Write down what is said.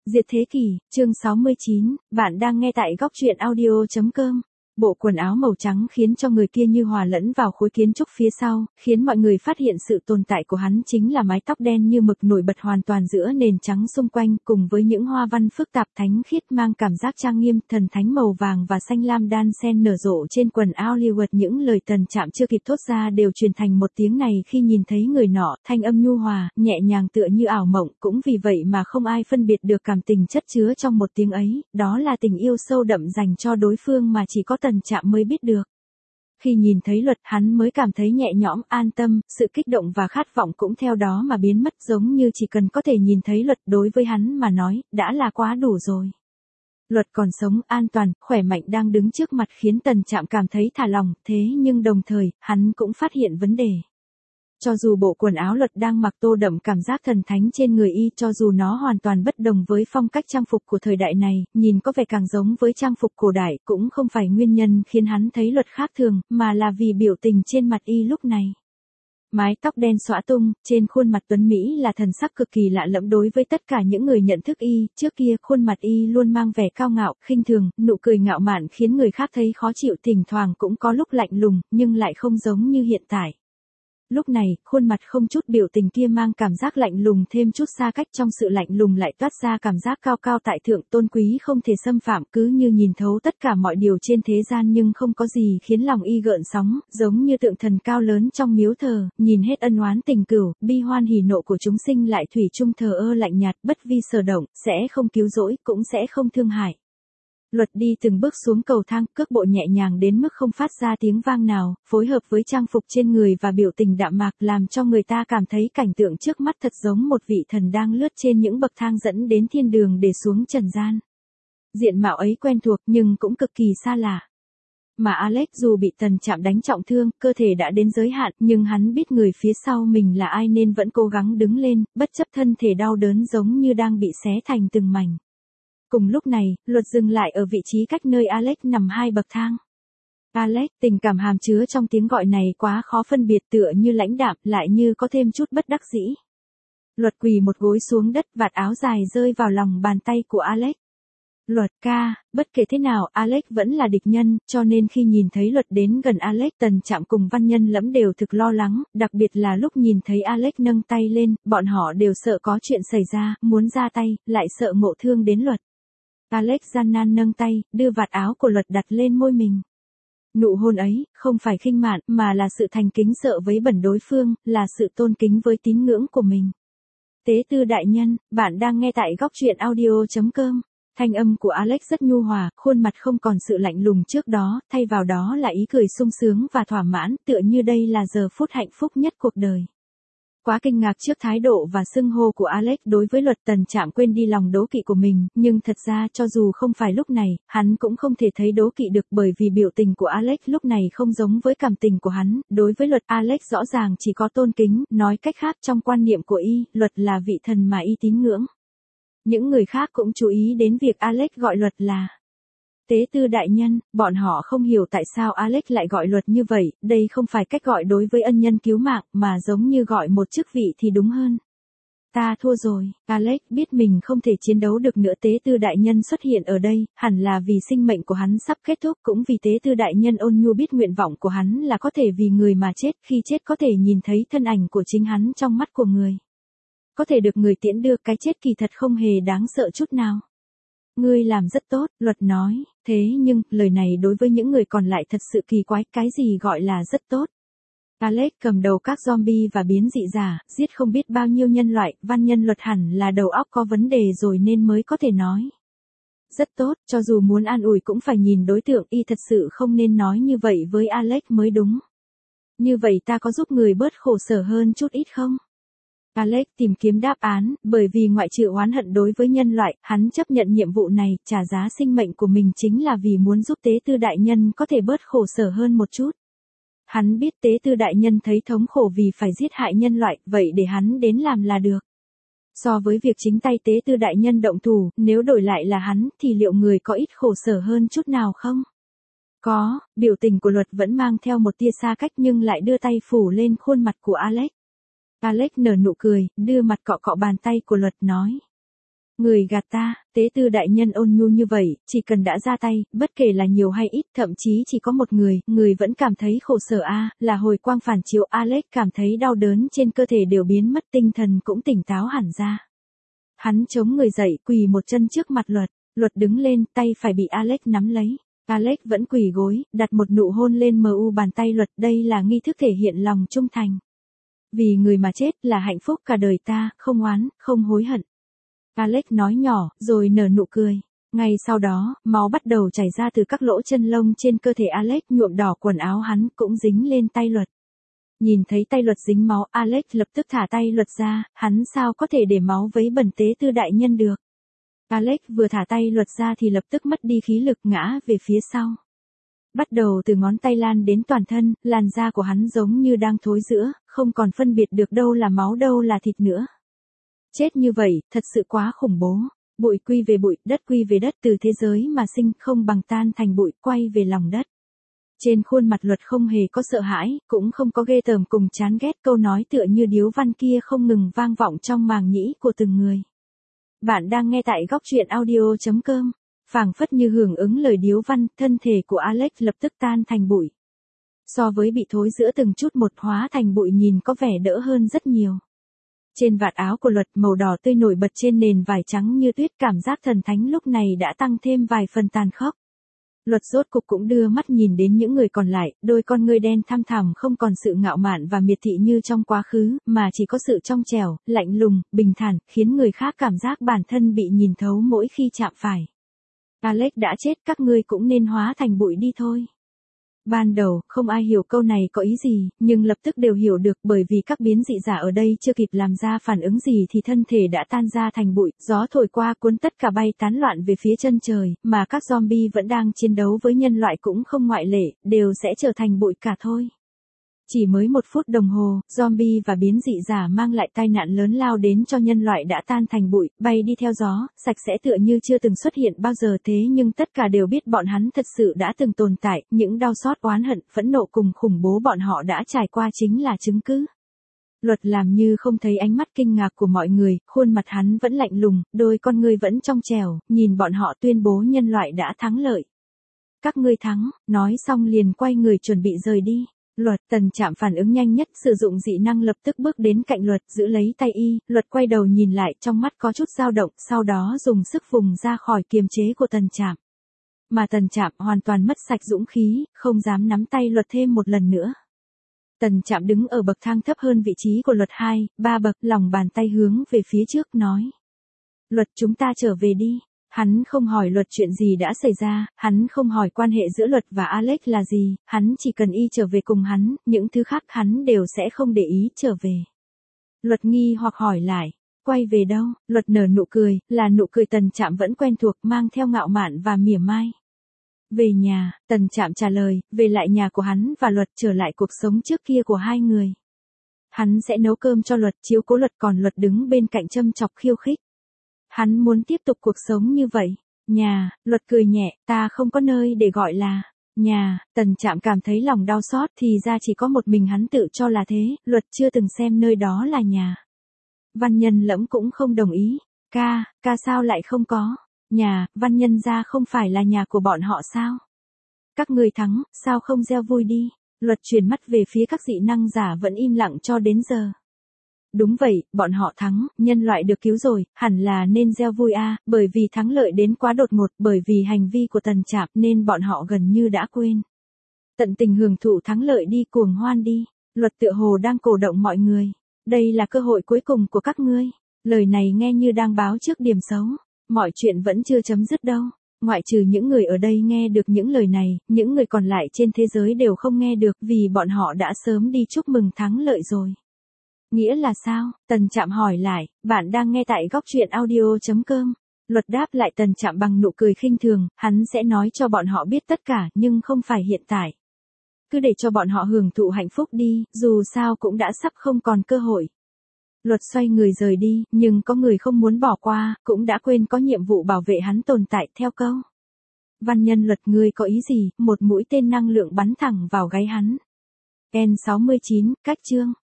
Diệt thế kỷ, chương 69, bạn đang nghe tại góc truyện audio.com. Bộ quần áo màu trắng khiến cho người kia như hòa lẫn vào khối kiến trúc phía sau, khiến mọi người phát hiện sự tồn tại của hắn chính là mái tóc đen như mực nổi bật hoàn toàn giữa nền trắng xung quanh, cùng với những hoa văn phức tạp thánh khiết mang cảm giác trang nghiêm, thần thánh màu vàng và xanh lam đan xen nở rộ trên quần áo Hollywood. Những lời Tần Trạm chưa kịp thốt ra đều truyền thành một tiếng này khi nhìn thấy người nọ, thanh âm nhu hòa, nhẹ nhàng tựa như ảo mộng, cũng vì vậy mà không ai phân biệt được cảm tình chất chứa trong một tiếng ấy, đó là tình yêu sâu đậm dành cho đối phương mà chỉ có Tần Trạm mới biết được. Khi nhìn thấy Luật, hắn mới cảm thấy nhẹ nhõm, an tâm, sự kích động và khát vọng cũng theo đó mà biến mất, giống như chỉ cần có thể nhìn thấy Luật đối với hắn mà nói, đã là quá đủ rồi. Luật còn sống, an toàn, khỏe mạnh đang đứng trước mặt khiến Tần Trạm cảm thấy thả lòng, thế nhưng đồng thời, hắn cũng phát hiện vấn đề. Cho dù bộ quần áo Luật đang mặc tô đậm cảm giác thần thánh trên người y, cho dù nó hoàn toàn bất đồng với phong cách trang phục của thời đại này, nhìn có vẻ càng giống với trang phục cổ đại, cũng không phải nguyên nhân khiến hắn thấy Luật khác thường, mà là vì biểu tình trên mặt y lúc này. Mái tóc đen xõa tung, trên khuôn mặt tuấn Mỹ là thần sắc cực kỳ lạ lẫm đối với tất cả những người nhận thức y, trước kia khuôn mặt y luôn mang vẻ cao ngạo, khinh thường, nụ cười ngạo mạn khiến người khác thấy khó chịu, thỉnh thoảng cũng có lúc lạnh lùng, nhưng lại không giống như hiện tại. Lúc này, khuôn mặt không chút biểu tình kia mang cảm giác lạnh lùng thêm chút xa cách, trong sự lạnh lùng lại toát ra cảm giác cao cao tại thượng, tôn quý không thể xâm phạm, cứ như nhìn thấu tất cả mọi điều trên thế gian nhưng không có gì khiến lòng y gợn sóng, giống như tượng thần cao lớn trong miếu thờ, nhìn hết ân oán tình cửu, bi hoan hỉ nộ của chúng sinh lại thủy chung thờ ơ lạnh nhạt, bất vi sở động, sẽ không cứu rỗi, cũng sẽ không thương hại. Luật đi từng bước xuống cầu thang, cước bộ nhẹ nhàng đến mức không phát ra tiếng vang nào, phối hợp với trang phục trên người và biểu tình đạm mạc làm cho người ta cảm thấy cảnh tượng trước mắt thật giống một vị thần đang lướt trên những bậc thang dẫn đến thiên đường để xuống trần gian. Diện mạo ấy quen thuộc nhưng cũng cực kỳ xa lạ. Mà Alex dù bị Tần Trạm đánh trọng thương, cơ thể đã đến giới hạn, nhưng hắn biết người phía sau mình là ai nên vẫn cố gắng đứng lên, bất chấp thân thể đau đớn giống như đang bị xé thành từng mảnh. Cùng lúc này, Luật dừng lại ở vị trí cách nơi Alex nằm 2 bậc thang. Alex, tình cảm hàm chứa trong tiếng gọi này quá khó phân biệt, tựa như lãnh đạm, lại như có thêm chút bất đắc dĩ. Luật quỳ một gối xuống đất, vạt áo dài rơi vào lòng bàn tay của Alex. Luật ca, bất kể thế nào, Alex vẫn là địch nhân, cho nên khi nhìn thấy Luật đến gần Alex, Tần Trạm cùng Văn Nhân Lẫm đều thực lo lắng, đặc biệt là lúc nhìn thấy Alex nâng tay lên, bọn họ đều sợ có chuyện xảy ra, muốn ra tay, lại sợ ngộ thương đến Luật. Alex gian nan nâng tay, đưa vạt áo của Luật đặt lên môi mình. Nụ hôn ấy, không phải khinh mạn, mà là sự thành kính sợ với bẩn đối phương, là sự tôn kính với tín ngưỡng của mình. Tế Tư đại nhân, bạn đang nghe tại góc truyện audio.com. Thanh âm của Alex rất nhu hòa, khuôn mặt không còn sự lạnh lùng trước đó, thay vào đó là ý cười sung sướng và thỏa mãn, tựa như đây là giờ phút hạnh phúc nhất cuộc đời. Quá kinh ngạc trước thái độ và xưng hô của Alex đối với Luật, Tần Trạm quên đi lòng đố kỵ của mình, nhưng thật ra cho dù không phải lúc này, hắn cũng không thể thấy đố kỵ được bởi vì biểu tình của Alex lúc này không giống với cảm tình của hắn, đối với Luật, Alex rõ ràng chỉ có tôn kính, nói cách khác trong quan niệm của y, Luật là vị thần mà y tín ngưỡng. Những người khác cũng chú ý đến việc Alex gọi Luật là Tế Tư đại nhân, bọn họ không hiểu tại sao Alex lại gọi Luật như vậy, đây không phải cách gọi đối với ân nhân cứu mạng, mà giống như gọi một chức vị thì đúng hơn. Ta thua rồi, Alex biết mình không thể chiến đấu được nữa. Tế Tư đại nhân xuất hiện ở đây, hẳn là vì sinh mệnh của hắn sắp kết thúc, cũng vì Tế Tư đại nhân ôn nhu biết nguyện vọng của hắn là có thể vì người mà chết, khi chết có thể nhìn thấy thân ảnh của chính hắn trong mắt của người. Có thể được người tiễn đưa, cái chết kỳ thật không hề đáng sợ chút nào. Ngươi làm rất tốt, Luật nói, thế nhưng, lời này đối với những người còn lại thật sự kỳ quái, cái gì gọi là rất tốt. Alex cầm đầu các zombie và biến dị giả, giết không biết bao nhiêu nhân loại, Văn Nhân Luật hẳn là đầu óc có vấn đề rồi nên mới có thể nói. Rất tốt, cho dù muốn an ủi cũng phải nhìn đối tượng, y thật sự không nên nói như vậy với Alex mới đúng. Như vậy ta có giúp người bớt khổ sở hơn chút ít không? Alex tìm kiếm đáp án, bởi vì ngoại trừ oán hận đối với nhân loại, hắn chấp nhận nhiệm vụ này, trả giá sinh mệnh của mình chính là vì muốn giúp Tế Tư đại nhân có thể bớt khổ sở hơn một chút. Hắn biết Tế Tư đại nhân thấy thống khổ vì phải giết hại nhân loại, vậy để hắn đến làm là được. So với việc chính tay Tế Tư đại nhân động thủ, nếu đổi lại là hắn, thì liệu người có ít khổ sở hơn chút nào không? Có, biểu tình của Luật vẫn mang theo một tia xa cách nhưng lại đưa tay phủ lên khuôn mặt của Alex. Alex nở nụ cười, đưa mặt cọ cọ bàn tay của Luật nói. Người gạt ta, tế tư đại nhân ôn nhu như vậy, chỉ cần đã ra tay, bất kể là nhiều hay ít, thậm chí chỉ có một người vẫn cảm thấy khổ sở là hồi quang phản chiếu Alex cảm thấy đau đớn trên cơ thể đều biến mất, tinh thần cũng tỉnh táo hẳn ra. Hắn chống người dậy, quỳ một chân trước mặt Luật đứng lên, tay phải bị Alex nắm lấy. Alex vẫn quỳ gối, đặt một nụ hôn lên bàn tay Luật, đây là nghi thức thể hiện lòng trung thành. Vì người mà chết là hạnh phúc cả đời ta, không oán, không hối hận. Alex nói nhỏ, rồi nở nụ cười. Ngay sau đó, máu bắt đầu chảy ra từ các lỗ chân lông trên cơ thể Alex, nhuộm đỏ quần áo hắn, cũng dính lên tay Luật. Nhìn thấy tay Luật dính máu, Alex lập tức thả tay Luật ra, hắn sao có thể để máu vấy bẩn tế tư đại nhân được. Alex vừa thả tay Luật ra thì lập tức mất đi khí lực, ngã về phía sau. Bắt đầu từ ngón tay lan đến toàn thân, làn da của hắn giống như đang thối rữa, không còn phân biệt được đâu là máu đâu là thịt nữa. Chết như vậy, thật sự quá khủng bố. Bụi quy về bụi, đất quy về đất, từ thế giới mà sinh không bằng tan thành bụi, quay về lòng đất. Trên khuôn mặt Luật không hề có sợ hãi, cũng không có ghê tởm cùng chán ghét, câu nói tựa như điếu văn kia không ngừng vang vọng trong màng nhĩ của từng người. Bạn đang nghe tại góc truyện audio.com. Phảng phất như hưởng ứng lời điếu văn, thân thể của Alex lập tức tan thành bụi. So với bị thối rữa từng chút một hóa thành bụi nhìn có vẻ đỡ hơn rất nhiều. Trên vạt áo của Luật màu đỏ tươi nổi bật trên nền vải trắng như tuyết, cảm giác thần thánh lúc này đã tăng thêm vài phần tàn khốc. Luật rốt cục cũng đưa mắt nhìn đến những người còn lại, đôi con ngươi đen thăm thẳm không còn sự ngạo mạn và miệt thị như trong quá khứ, mà chỉ có sự trong trẻo, lạnh lùng, bình thản, khiến người khác cảm giác bản thân bị nhìn thấu mỗi khi chạm phải. Alex đã chết, các ngươi cũng nên hóa thành bụi đi thôi. Ban đầu, không ai hiểu câu này có ý gì, nhưng lập tức đều hiểu được, bởi vì các biến dị giả ở đây chưa kịp làm ra phản ứng gì thì thân thể đã tan ra thành bụi, gió thổi qua cuốn tất cả bay tán loạn về phía chân trời, mà các zombie vẫn đang chiến đấu với nhân loại cũng không ngoại lệ, đều sẽ trở thành bụi cả thôi. Chỉ mới 1 phút đồng hồ, zombie và biến dị giả mang lại tai nạn lớn lao đến cho nhân loại đã tan thành bụi, bay đi theo gió, sạch sẽ tựa như chưa từng xuất hiện bao giờ, thế nhưng tất cả đều biết bọn hắn thật sự đã từng tồn tại, những đau xót, oán hận, phẫn nộ cùng khủng bố bọn họ đã trải qua chính là chứng cứ. Luật làm như không thấy ánh mắt kinh ngạc của mọi người, khuôn mặt hắn vẫn lạnh lùng, đôi con ngươi vẫn trong trẻo, nhìn bọn họ tuyên bố nhân loại đã thắng lợi. Các ngươi thắng, nói xong liền quay người chuẩn bị rời đi. Luật, Tần Trạm phản ứng nhanh nhất, sử dụng dị năng lập tức bước đến cạnh Luật, giữ lấy tay y, Luật quay đầu nhìn lại, trong mắt có chút dao động, sau đó dùng sức vùng ra khỏi kiềm chế của Tần Trạm. Mà Tần Trạm hoàn toàn mất sạch dũng khí, không dám nắm tay Luật thêm một lần nữa. Tần Trạm đứng ở bậc thang thấp hơn vị trí của Luật 2, 3 bậc, lòng bàn tay hướng về phía trước nói. Luật, chúng ta trở về đi. Hắn không hỏi Luật chuyện gì đã xảy ra, hắn không hỏi quan hệ giữa Luật và Alex là gì, hắn chỉ cần y trở về cùng hắn, những thứ khác hắn đều sẽ không để ý trở về. Luật nghi hoặc hỏi lại, quay về đâu? Luật nở nụ cười, là nụ cười Tần Trạm vẫn quen thuộc, mang theo ngạo mạn và mỉa mai. Về nhà, Tần Trạm trả lời, về lại nhà của hắn và Luật, trở lại cuộc sống trước kia của hai người. Hắn sẽ nấu cơm cho Luật, chiếu cố Luật, còn Luật đứng bên cạnh châm chọc khiêu khích. Hắn muốn tiếp tục cuộc sống như vậy. Nhà, Luật cười nhẹ, ta không có nơi để gọi là nhà. Tần Trạm cảm thấy lòng đau xót, thì ra chỉ có một mình hắn tự cho là thế, Luật chưa từng xem nơi đó là nhà. Văn Nhân Lẫm cũng không đồng ý. Ca sao lại không có? Nhà, Văn Nhân gia không phải là nhà của bọn họ sao? Các người thắng, sao không reo vui đi? Luật chuyển mắt về phía các dị năng giả vẫn im lặng cho đến giờ. Đúng vậy, bọn họ thắng, nhân loại được cứu rồi, hẳn là nên reo vui bởi vì thắng lợi đến quá đột ngột, bởi vì hành vi của Tần Trạm nên bọn họ gần như đã quên. Tận tình hưởng thụ thắng lợi đi, cuồng hoan đi. Luật tựa hồ đang cổ động mọi người. Đây là cơ hội cuối cùng của các ngươi. Lời này nghe như đang báo trước điểm xấu. Mọi chuyện vẫn chưa chấm dứt đâu. Ngoại trừ những người ở đây nghe được những lời này, những người còn lại trên thế giới đều không nghe được, vì bọn họ đã sớm đi chúc mừng thắng lợi rồi. Nghĩa là sao? Tần Trạm hỏi lại, bạn đang nghe tại góc truyện audio.com. Luật đáp lại Tần Trạm bằng nụ cười khinh thường, hắn sẽ nói cho bọn họ biết tất cả, nhưng không phải hiện tại. Cứ để cho bọn họ hưởng thụ hạnh phúc đi, dù sao cũng đã sắp không còn cơ hội. Luật xoay người rời đi, nhưng có người không muốn bỏ qua, cũng đã quên có nhiệm vụ bảo vệ hắn tồn tại, theo câu. Văn Nhân Luật, ngươi có ý gì? Một mũi tên năng lượng bắn thẳng vào gáy hắn. N69, cách chương.